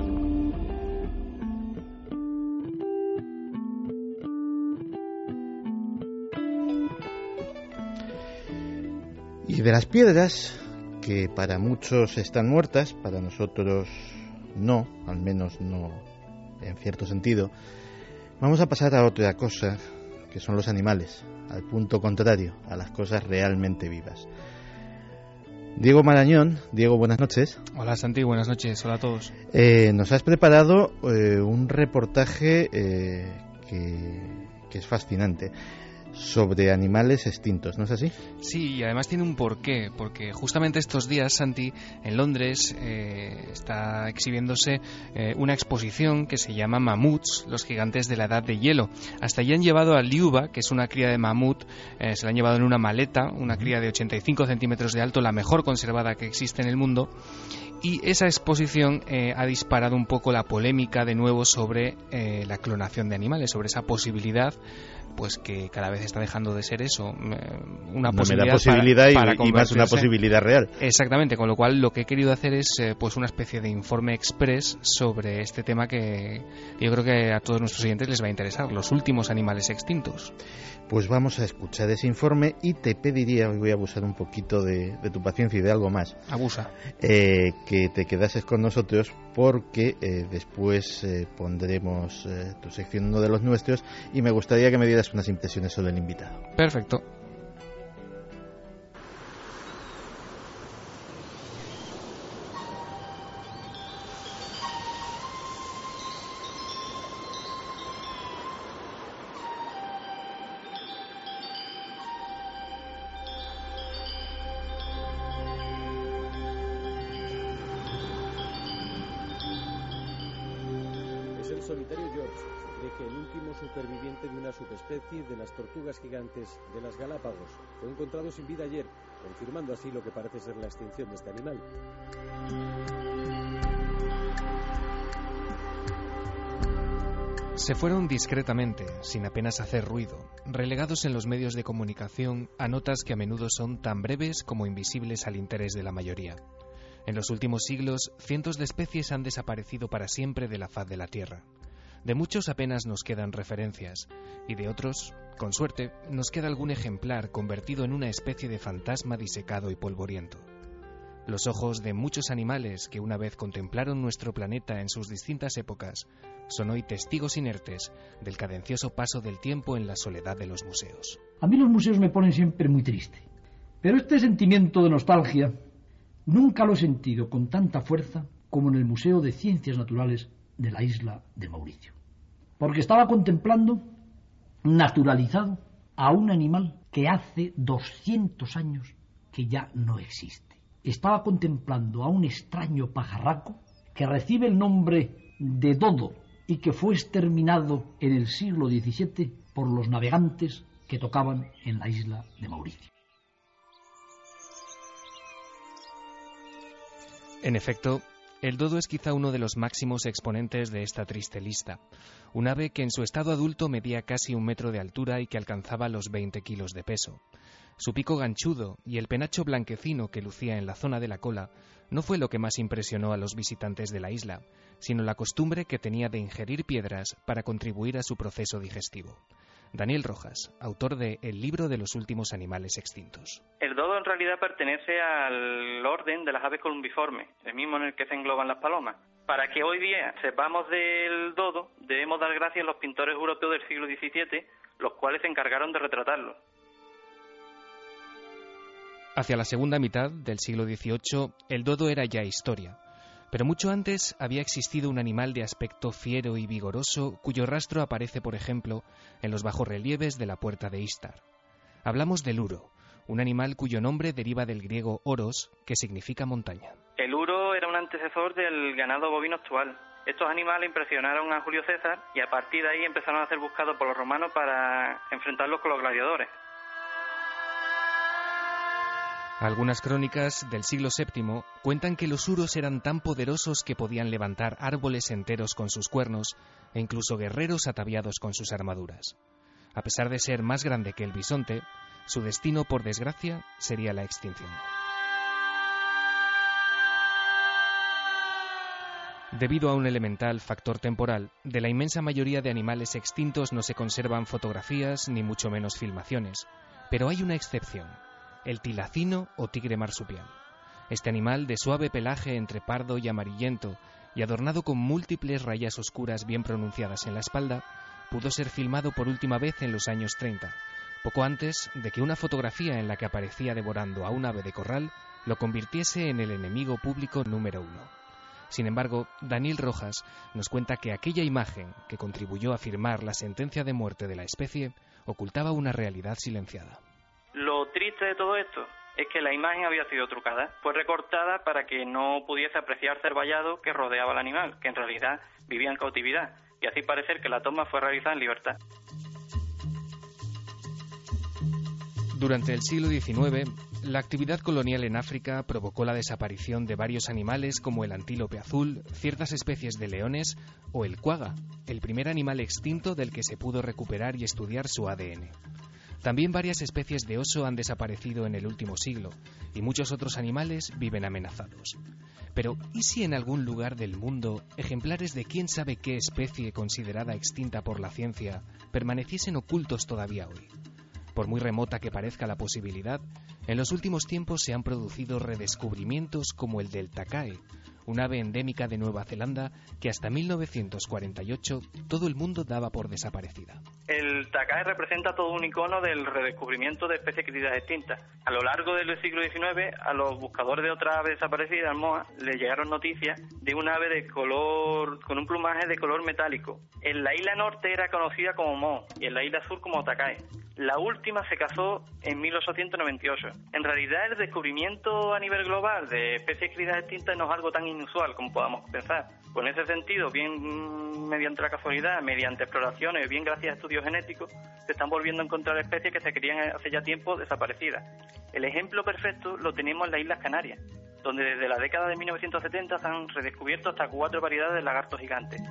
Y de las piedras, que para muchos están muertas, para nosotros no, al menos no en cierto sentido, vamos a pasar a otra cosa, que son los animales, al punto contrario, a las cosas realmente vivas. Diego Marañón. Diego, buenas noches. Hola Santi, buenas noches, hola a todos. Eh, nos has preparado eh, un reportaje eh, que, que es fascinante, sobre animales extintos, ¿no es así? Sí, y además tiene un porqué, porque justamente estos días, Santi, en Londres eh, está exhibiéndose eh, una exposición que se llama Mamuts, los gigantes de la edad de hielo. Hasta allí han llevado a Liuba, que es una cría de mamut, eh, se la han llevado en una maleta, una cría de ochenta y cinco centímetros de alto, la mejor conservada que existe en el mundo. Y esa exposición eh, ha disparado un poco la polémica de nuevo sobre eh, la clonación de animales, sobre esa posibilidad, pues que cada vez está dejando de ser eso, una, una posibilidad, posibilidad para, y, para y más una posibilidad real. Exactamente, con lo cual lo que he querido hacer es eh, pues una especie de informe express sobre este tema que yo creo que a todos nuestros oyentes les va a interesar, los últimos animales extintos. Pues vamos a escuchar ese informe y te pediría, hoy voy a abusar un poquito de, de tu paciencia y de algo más. Abusa. Eh, que te quedases con nosotros porque eh, después eh, pondremos eh, tu sección, uno de los nuestros, y me gustaría que me dieras unas impresiones sobre el invitado. Perfecto. Subespecie de las tortugas gigantes de las Galápagos. Fue encontrado sin vida ayer, confirmando así lo que parece ser la extinción de este animal. Se fueron discretamente, sin apenas hacer ruido, relegados en los medios de comunicación a notas que a menudo son tan breves como invisibles al interés de la mayoría. En los últimos siglos, cientos de especies han desaparecido para siempre de la faz de la Tierra. De muchos apenas nos quedan referencias, y de otros, con suerte, nos queda algún ejemplar convertido en una especie de fantasma disecado y polvoriento. Los ojos de muchos animales que una vez contemplaron nuestro planeta en sus distintas épocas son hoy testigos inertes del cadencioso paso del tiempo en la soledad de los museos. A mí los museos me ponen siempre muy triste, pero este sentimiento de nostalgia nunca lo he sentido con tanta fuerza como en el Museo de Ciencias Naturales de la isla de Mauricio, porque estaba contemplando naturalizado a un animal que hace doscientos años que ya no existe. Estaba contemplando a un extraño pajarraco que recibe el nombre de dodo y que fue exterminado en el siglo diecisiete por los navegantes que tocaban en la isla de Mauricio. En efecto, el dodo es quizá uno de los máximos exponentes de esta triste lista. Un ave que en su estado adulto medía casi un metro de altura y que alcanzaba los veinte kilos de peso. Su pico ganchudo y el penacho blanquecino que lucía en la zona de la cola no fue lo que más impresionó a los visitantes de la isla, sino la costumbre que tenía de ingerir piedras para contribuir a su proceso digestivo. Daniel Rojas, autor de El libro de los últimos animales extintos. El dodo en realidad pertenece al orden de las aves columbiformes, el mismo en el que se engloban las palomas. Para que hoy día sepamos del dodo, debemos dar gracias a los pintores europeos del siglo diecisiete, los cuales se encargaron de retratarlo. Hacia la segunda mitad del siglo dieciocho, el dodo era ya historia. Pero mucho antes había existido un animal de aspecto fiero y vigoroso cuyo rastro aparece, por ejemplo, en los bajorrelieves de la Puerta de Istar. Hablamos del uro, un animal cuyo nombre deriva del griego oros, que significa montaña. El uro era un antecesor del ganado bovino actual. Estos animales impresionaron a Julio César y a partir de ahí empezaron a ser buscados por los romanos para enfrentarlos con los gladiadores. Algunas crónicas del siglo séptimo cuentan que los uros eran tan poderosos que podían levantar árboles enteros con sus cuernos e incluso guerreros ataviados con sus armaduras. A pesar de ser más grande que el bisonte, su destino, por desgracia, sería la extinción. Debido a un elemental factor temporal, de la inmensa mayoría de animales extintos no se conservan fotografías ni mucho menos filmaciones, pero hay una excepción. El tilacino o tigre marsupial. Este animal, de suave pelaje entre pardo y amarillento y adornado con múltiples rayas oscuras bien pronunciadas en la espalda, pudo ser filmado por última vez en los años treinta, poco antes de que una fotografía en la que aparecía devorando a un ave de corral lo convirtiese en el enemigo público número uno. Sin embargo, Daniel Rojas nos cuenta que aquella imagen que contribuyó a firmar la sentencia de muerte de la especie ocultaba una realidad silenciada. Lo triste de todo esto es que la imagen había sido trucada. Fue recortada para que no pudiese apreciarse el vallado que rodeaba al animal, que en realidad vivía en cautividad, y así parecer que la toma fue realizada en libertad. Durante el siglo diecinueve, la actividad colonial en África provocó la desaparición de varios animales como el antílope azul, ciertas especies de leones o el cuaga, el primer animal extinto del que se pudo recuperar y estudiar su A D N. También varias especies de oso han desaparecido en el último siglo y muchos otros animales viven amenazados. Pero, ¿y si en algún lugar del mundo ejemplares de quién sabe qué especie considerada extinta por la ciencia permaneciesen ocultos todavía hoy? Por muy remota que parezca la posibilidad, en los últimos tiempos se han producido redescubrimientos como el del tacae, un ave endémica de Nueva Zelanda que hasta mil novecientos cuarenta y ocho todo el mundo daba por desaparecida. El tacae representa todo un icono del redescubrimiento de especies críticas extintas. A lo largo del siglo diecinueve, a los buscadores de otra ave desaparecida, moa, les llegaron noticias de un ave de color, con un plumaje de color metálico. En la isla norte era conocida como moa y en la isla sur como tacae. La última se casó en mil ochocientos noventa y ocho. En realidad, el descubrimiento a nivel global de especies críticas extintas no es algo tan inusual como podamos pensar. Pues en ese sentido, bien mediante la casualidad, mediante exploraciones, bien gracias a estudios genéticos, se están volviendo a encontrar especies que se creían hace ya tiempo desaparecidas. El ejemplo perfecto lo tenemos en las Islas Canarias, donde desde la década de mil novecientos setenta se han redescubierto hasta cuatro variedades de lagartos gigantes.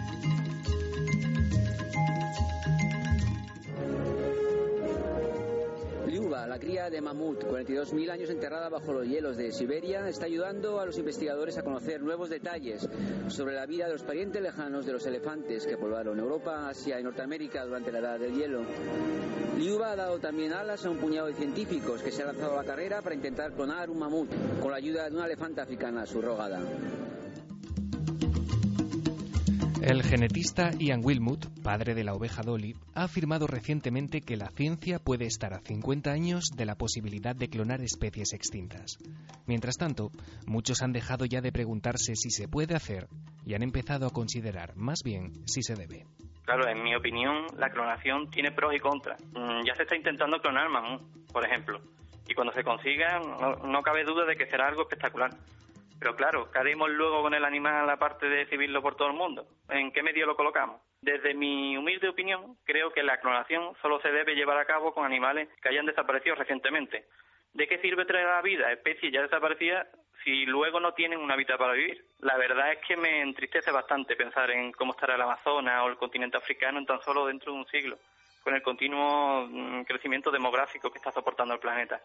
Liuba, la cría de mamut, cuarenta y dos mil años enterrada bajo los hielos de Siberia, está ayudando a los investigadores a conocer nuevos detalles sobre la vida de los parientes lejanos de los elefantes que poblaron Europa, Asia y Norteamérica durante la Edad del Hielo. Liuba ha dado también alas a un puñado de científicos que se han lanzado a la carrera para intentar clonar un mamut con la ayuda de una elefanta africana subrogada. El genetista Ian Wilmut, padre de la oveja Dolly, ha afirmado recientemente que la ciencia puede estar a cincuenta años de la posibilidad de clonar especies extintas. Mientras tanto, muchos han dejado ya de preguntarse si se puede hacer y han empezado a considerar más bien si se debe. Claro, en mi opinión, la clonación tiene pros y contras. Ya se está intentando clonar mamut, por ejemplo, y cuando se consiga no, no cabe duda de que será algo espectacular. Pero claro, ¿qué haremos luego con el animal aparte de exhibirlo por todo el mundo? ¿En qué medio lo colocamos? Desde mi humilde opinión, creo que la clonación solo se debe llevar a cabo con animales que hayan desaparecido recientemente. ¿De qué sirve traer a la vida especies ya desaparecidas si luego no tienen un hábitat para vivir? La verdad es que me entristece bastante pensar en cómo estará el Amazonas o el continente africano en tan solo dentro de un siglo, con el continuo crecimiento demográfico que está soportando el planeta.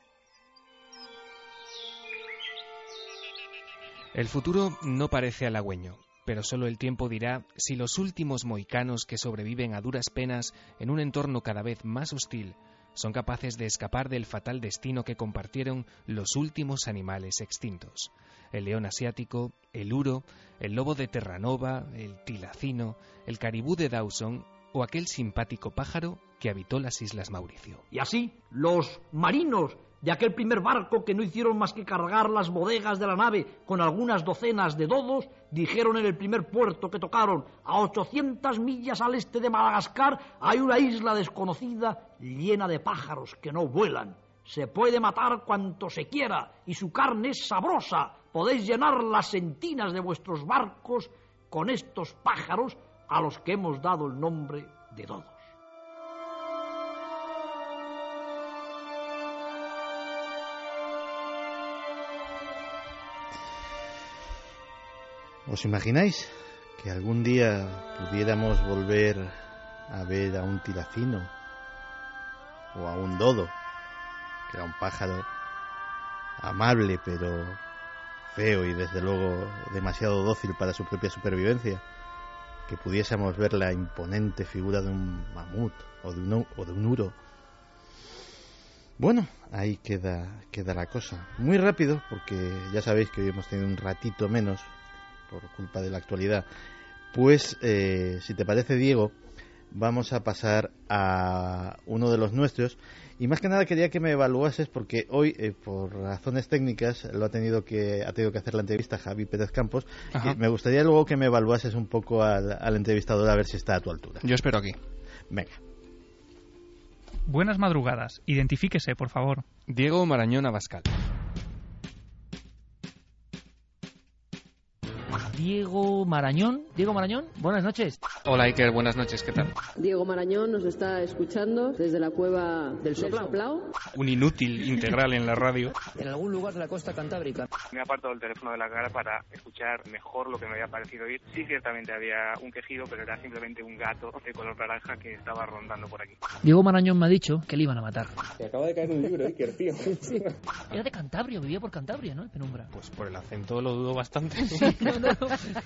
El futuro no parece halagüeño, pero solo el tiempo dirá si los últimos mohicanos que sobreviven a duras penas en un entorno cada vez más hostil son capaces de escapar del fatal destino que compartieron los últimos animales extintos: el león asiático, el uro, el lobo de Terranova, el tilacino, el caribú de Dawson o aquel simpático pájaro que habitó las Islas Mauricio. Y así, los marinos de aquel primer barco, que no hicieron más que cargar las bodegas de la nave con algunas docenas de dodos, dijeron en el primer puerto que tocaron, a ochocientas millas al este de Madagascar hay una isla desconocida llena de pájaros que no vuelan. Se puede matar cuanto se quiera y su carne es sabrosa. Podéis llenar las sentinas de vuestros barcos con estos pájaros a los que hemos dado el nombre de dodos. ¿Os imagináis que algún día pudiéramos volver a ver a un tilacino o a un dodo, que era un pájaro amable pero feo y desde luego demasiado dócil para su propia supervivencia, que pudiésemos ver la imponente figura de un mamut o de un, o de un uro? Bueno, ahí queda, queda la cosa. Muy rápido, porque ya sabéis que hoy hemos tenido un ratito menos por culpa de la actualidad. Pues, eh, si te parece, Diego, vamos a pasar a uno de los nuestros. Y más que nada quería que me evaluases, porque hoy, eh, por razones técnicas, lo ha tenido que ha tenido que hacer la entrevista Javi Pérez Campos. Y me gustaría luego que me evaluases un poco al, al entrevistador, a ver si está a tu altura. Yo espero aquí. Venga. Buenas madrugadas. Identifíquese, por favor. Diego Marañón Abascal. Diego Marañón. Diego Marañón, buenas noches. Hola Iker, buenas noches, ¿qué tal? Diego Marañón nos está escuchando desde la cueva del Soplao. Un inútil integral en la radio. En algún lugar de la costa cantábrica. Me he apartado el teléfono de la cara para escuchar mejor lo que me había parecido oír. Sí, ciertamente había un quejido, pero era simplemente un gato de color naranja que estaba rondando por aquí. Diego Marañón me ha dicho que le iban a matar. Me acaba de caer un libro, Iker, tío. Sí. Era de Cantabria, vivía por Cantabria, ¿no? En Penumbra. Pues por el acento lo dudo bastante. Sí, no, no.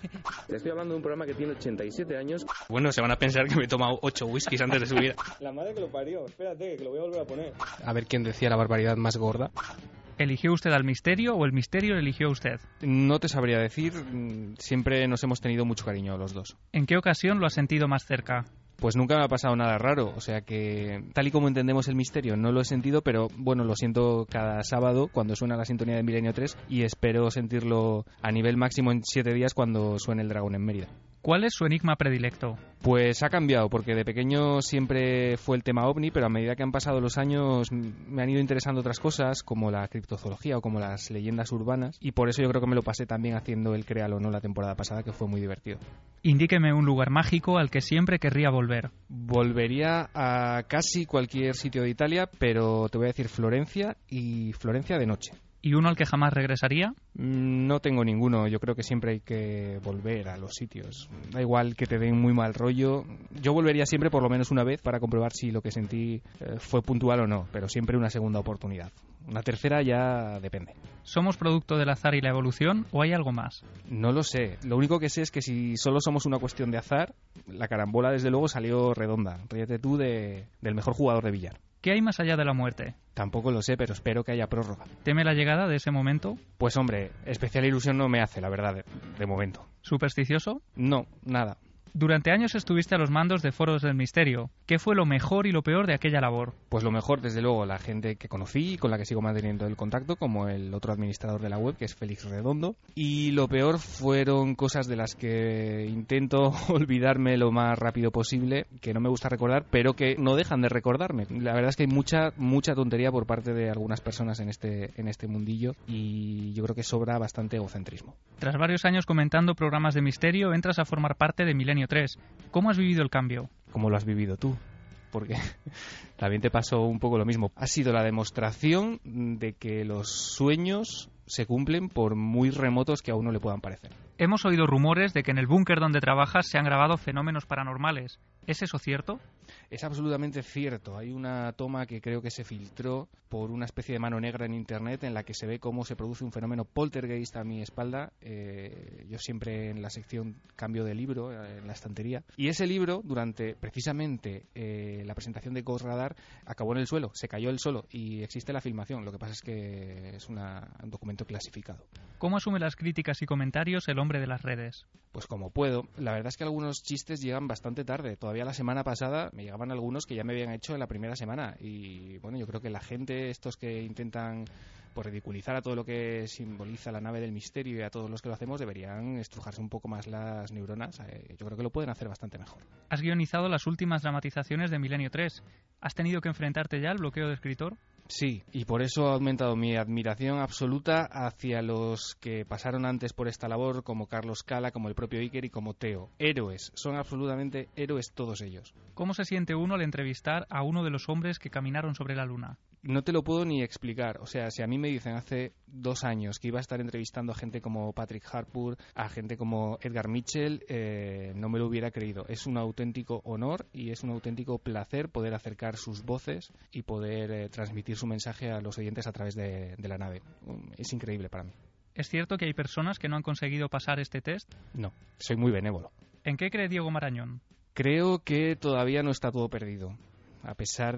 Te estoy hablando de un programa que tiene ochenta y siete años. Bueno, se van a pensar que me he tomado ocho whiskies antes de subir. La madre que lo parió, espérate, que lo voy a volver a poner. A ver quién decía la barbaridad más gorda. ¿Eligió usted al misterio o el misterio eligió usted? No te sabría decir, siempre nos hemos tenido mucho cariño los dos. ¿En qué ocasión lo ha sentido más cerca? Pues nunca me ha pasado nada raro, o sea que tal y como entendemos el misterio no lo he sentido, pero bueno, lo siento cada sábado cuando suena la sintonía de Milenio tres y espero sentirlo a nivel máximo en siete días cuando suene el Dragón en Mérida. ¿Cuál es su enigma predilecto? Pues ha cambiado, porque de pequeño siempre fue el tema ovni, pero a medida que han pasado los años me han ido interesando otras cosas, como la criptozoología o como las leyendas urbanas, y por eso yo creo que me lo pasé también haciendo el Créalo o no la temporada pasada, que fue muy divertido. Indíqueme un lugar mágico al que siempre querría volver. Volvería a casi cualquier sitio de Italia, pero te voy a decir Florencia, y Florencia de noche. ¿Y uno al que jamás regresaría? No tengo ninguno. Yo creo que siempre hay que volver a los sitios. Da igual que te den muy mal rollo. Yo volvería siempre por lo menos una vez para comprobar si lo que sentí eh, fue puntual o no, pero siempre una segunda oportunidad. Una tercera ya depende. ¿Somos producto del azar y la evolución o hay algo más? No lo sé. Lo único que sé es que si solo somos una cuestión de azar, la carambola desde luego salió redonda. Ríete tú de, del mejor jugador de billar. ¿Qué hay más allá de la muerte? Tampoco lo sé, pero espero que haya prórroga. ¿Teme la llegada de ese momento? Pues hombre, especial ilusión no me hace, la verdad, de, de momento. ¿Supersticioso? No, nada. Durante años estuviste a los mandos de Foros del Misterio. ¿Qué fue lo mejor y lo peor de aquella labor? Pues lo mejor, desde luego, la gente que conocí y con la que sigo manteniendo el contacto, como el otro administrador de la web, que es Félix Redondo. Y lo peor fueron cosas de las que intento olvidarme lo más rápido posible, que no me gusta recordar, pero que no dejan de recordarme. La verdad es que hay mucha, mucha tontería por parte de algunas personas en este, en este mundillo y yo creo que sobra bastante egocentrismo. Tras varios años comentando programas de misterio, entras a formar parte de Milenio tres. ¿Cómo has vivido el cambio? ¿Cómo lo has vivido tú? Porque también te pasó un poco lo mismo. Ha sido la demostración de que los sueños se cumplen por muy remotos que a uno le puedan parecer. Hemos oído rumores de que en el búnker donde trabajas se han grabado fenómenos paranormales. ¿Es eso cierto? Es absolutamente cierto. Hay una toma que creo que se filtró por una especie de mano negra en internet en la que se ve cómo se produce un fenómeno poltergeist a mi espalda. Eh, yo siempre en la sección cambio de libro, eh, en la estantería. Y ese libro, durante precisamente eh, la presentación de Ghost Radar, acabó en el suelo, se cayó el suelo y existe la filmación. Lo que pasa es que es una, un documento clasificado. ¿Cómo asume las críticas y comentarios el hombre de las redes? Pues como puedo. La verdad es que algunos chistes llegan bastante tarde. Todavía la semana pasada me llegaban algunos que ya me habían hecho en la primera semana. Y bueno, yo creo que la gente, estos que intentan por ridiculizar a todo lo que simboliza la nave del misterio y a todos los que lo hacemos, deberían estrujarse un poco más las neuronas. Eh, yo creo que lo pueden hacer bastante mejor. Has guionizado las últimas dramatizaciones de Milenio tres. ¿Has tenido que enfrentarte ya al bloqueo de escritor? Sí, y por eso ha aumentado mi admiración absoluta hacia los que pasaron antes por esta labor, como Carlos Cala, como el propio Iker y como Teo. Héroes, son absolutamente héroes todos ellos. ¿Cómo se siente uno al entrevistar a uno de los hombres que caminaron sobre la luna? No te lo puedo ni explicar. O sea, si a mí me dicen hace dos años que iba a estar entrevistando a gente como Patrick Harpur, a gente como Edgar Mitchell, eh, no me lo hubiera creído. Es un auténtico honor y es un auténtico placer poder acercar sus voces y poder eh, transmitir su mensaje a los oyentes a través de, de la nave. Es increíble para mí. ¿Es cierto que hay personas que no han conseguido pasar este test? No, soy muy benévolo. ¿En qué cree Diego Marañón? Creo que todavía no está todo perdido. A pesar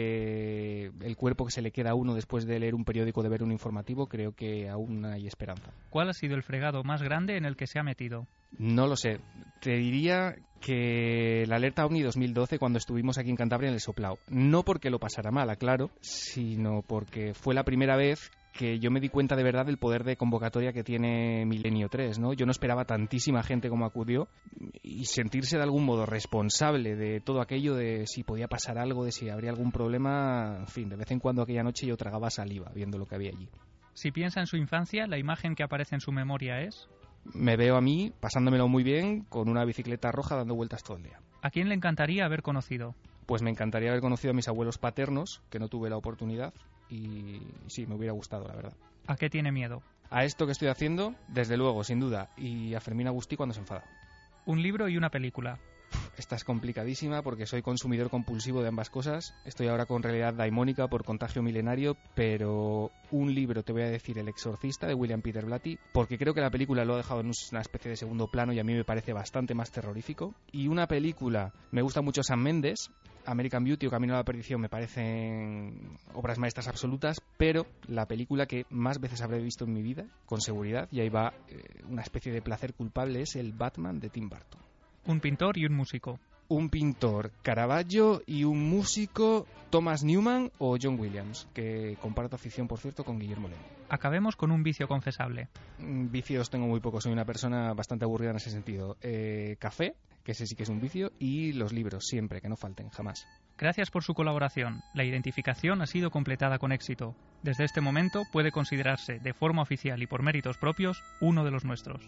de el cuerpo que se le queda a uno después de leer un periódico, de ver un informativo, creo que aún hay esperanza. ¿Cuál ha sido el fregado más grande en el que se ha metido? No lo sé. Te diría que la alerta OVNI dos mil doce, cuando estuvimos aquí en Cantabria en el Soplao, no porque lo pasara mal, aclaro, sino porque fue la primera vez que yo me di cuenta de verdad del poder de convocatoria que tiene Milenio tres, ¿no? Yo no esperaba tantísima gente como acudió, y sentirse de algún modo responsable de todo aquello, de si podía pasar algo, de si habría algún problema, en fin, de vez en cuando aquella noche yo tragaba saliva viendo lo que había allí. Si piensa en su infancia, ¿la imagen que aparece en su memoria es? Me veo a mí pasándomelo muy bien con una bicicleta roja dando vueltas todo el día. ¿A quién le encantaría haber conocido? Pues me encantaría haber conocido a mis abuelos paternos, que no tuve la oportunidad, y sí, me hubiera gustado, la verdad. ¿A qué tiene miedo? A esto que estoy haciendo, desde luego, sin duda, y a Fermín Agustí cuando se enfada. Un libro y una película. Esta es complicadísima porque soy consumidor compulsivo de ambas cosas. Estoy ahora con Realidad Daimónica por Contagio Milenario, pero un libro te voy a decir El Exorcista de William Peter Blatty, porque creo que la película lo ha dejado en una especie de segundo plano y a mí me parece bastante más terrorífico. Y una película, me gusta mucho Sam Mendes, American Beauty o Camino a la Perdición me parecen obras maestras absolutas, pero la película que más veces habré visto en mi vida, con seguridad, y ahí va eh, una especie de placer culpable, es el Batman de Tim Burton. Un pintor y un músico. Un pintor, Caravaggio, y un músico, Thomas Newman o John Williams, que comparto afición, por cierto, con Guillermo León. Acabemos con un vicio confesable. Vicios tengo muy pocos, soy una persona bastante aburrida en ese sentido. Eh, café, que ese sí que es un vicio, y los libros, siempre, que no falten, jamás. Gracias por su colaboración. La identificación ha sido completada con éxito. Desde este momento puede considerarse, de forma oficial y por méritos propios, uno de los nuestros.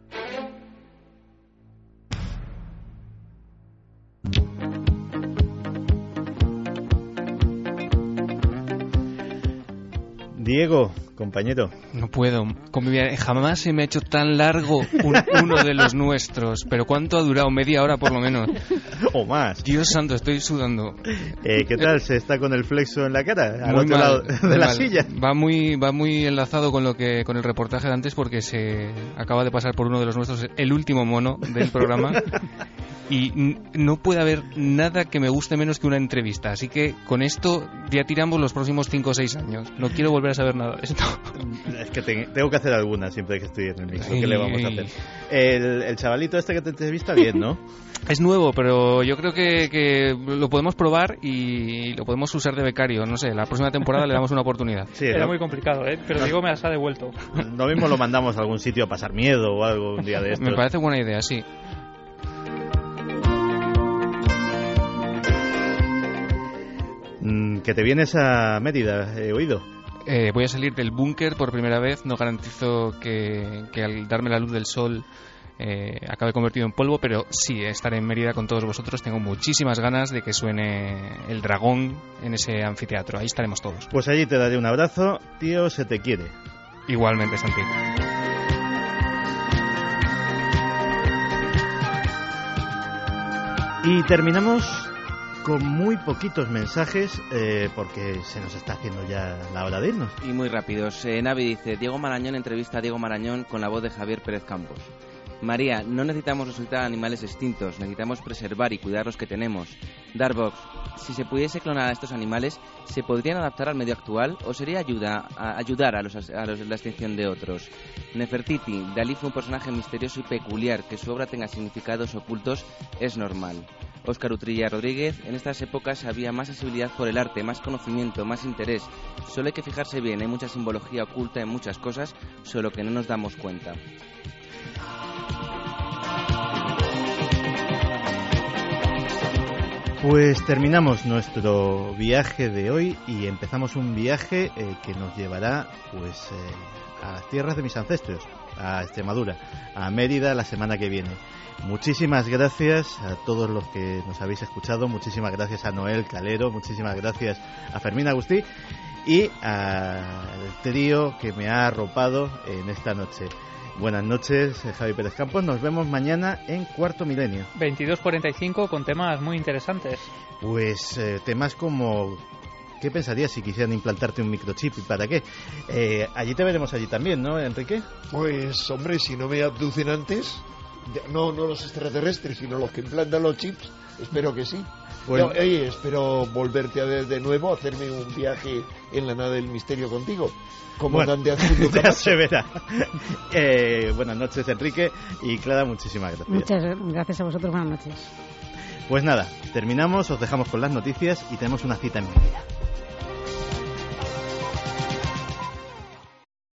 Diego, compañero. No puedo. Convivir. Jamás se me ha hecho tan largo un, uno de los nuestros. Pero ¿cuánto ha durado? Media hora por lo menos. O más. Dios santo, estoy sudando. Eh, ¿Qué tal? ¿Se está con el flexo en la cara? Al muy otro mal, lado de la mal. silla. Va muy, va muy enlazado con lo que, con el reportaje de antes, porque se acaba de pasar por uno de los nuestros, el último mono del programa. Y no puede haber nada que me guste menos que una entrevista. Así que con esto ya tiramos los próximos cinco o seis años. No quiero volver a saber nada de esto. Es que te, tengo que hacer alguna siempre que estoy en el micro. Ay, ¿Qué le vamos a hacer? El, el chavalito este que te entrevista, bien, ¿no? Es nuevo, pero yo creo que, que lo podemos probar y lo podemos usar de becario. No sé, la próxima temporada le damos una oportunidad. Sí, era ¿no? muy complicado, ¿eh? Pero Diego me las ha devuelto. Lo mismo lo mandamos a algún sitio a pasar miedo o algo un día de estos. Me parece buena idea, sí. Que te vienes a Mérida, he oído. Eh, voy a salir del búnker por primera vez. No garantizo que, que al darme la luz del sol eh, acabe convertido en polvo, pero sí, estaré en Mérida con todos vosotros. Tengo muchísimas ganas de que suene el dragón en ese anfiteatro. Ahí estaremos todos. Pues allí te daré un abrazo, tío, se te quiere. Igualmente, Santi. Y terminamos con muy poquitos mensajes eh, porque se nos está haciendo ya la hora de irnos. Y muy rápidos. Eh, Navi dice, Diego Marañón entrevista a Diego Marañón con la voz de Javier Pérez Campos. María, no necesitamos resucitar animales extintos, necesitamos preservar y cuidar los que tenemos. Darbox, si se pudiese clonar a estos animales, ¿se podrían adaptar al medio actual o sería ayuda a ayudar a los, a los la extinción de otros? Nefertiti, Dalí fue un personaje misterioso y peculiar, que su obra tenga significados ocultos es normal. Óscar Utrilla Rodríguez, en estas épocas había más sensibilidad por el arte, más conocimiento, más interés. Solo hay que fijarse bien, hay mucha simbología oculta en muchas cosas, solo que no nos damos cuenta. Pues terminamos nuestro viaje de hoy y empezamos un viaje eh, que nos llevará pues eh, a las tierras de mis ancestros, a Extremadura, a Mérida la semana que viene. Muchísimas gracias a todos los que nos habéis escuchado, muchísimas gracias a Noel Calero, muchísimas gracias a Fermín Agustí y al trío que me ha arropado en esta noche. Buenas noches, Javi Pérez Campos. Nos vemos mañana en Cuarto Milenio. veintidós cuarenta y cinco con temas muy interesantes. Pues eh, temas como... ¿Qué pensarías si quisieran implantarte un microchip y para qué? Eh, allí te veremos allí también, ¿no, Enrique? Pues, hombre, si no me abducen antes... No, no los extraterrestres, sino los que implantan los chips. Espero que sí. Bueno, oye, espero volverte a ver de nuevo, hacerme un viaje en la nave del misterio contigo. Comandante Bueno, Adjunto ya Camacho. se verá. Eh, buenas noches, Enrique y Clara, muchísimas gracias. Muchas gracias a vosotros, buenas noches. Pues nada, terminamos, os dejamos con las noticias y tenemos una cita en media.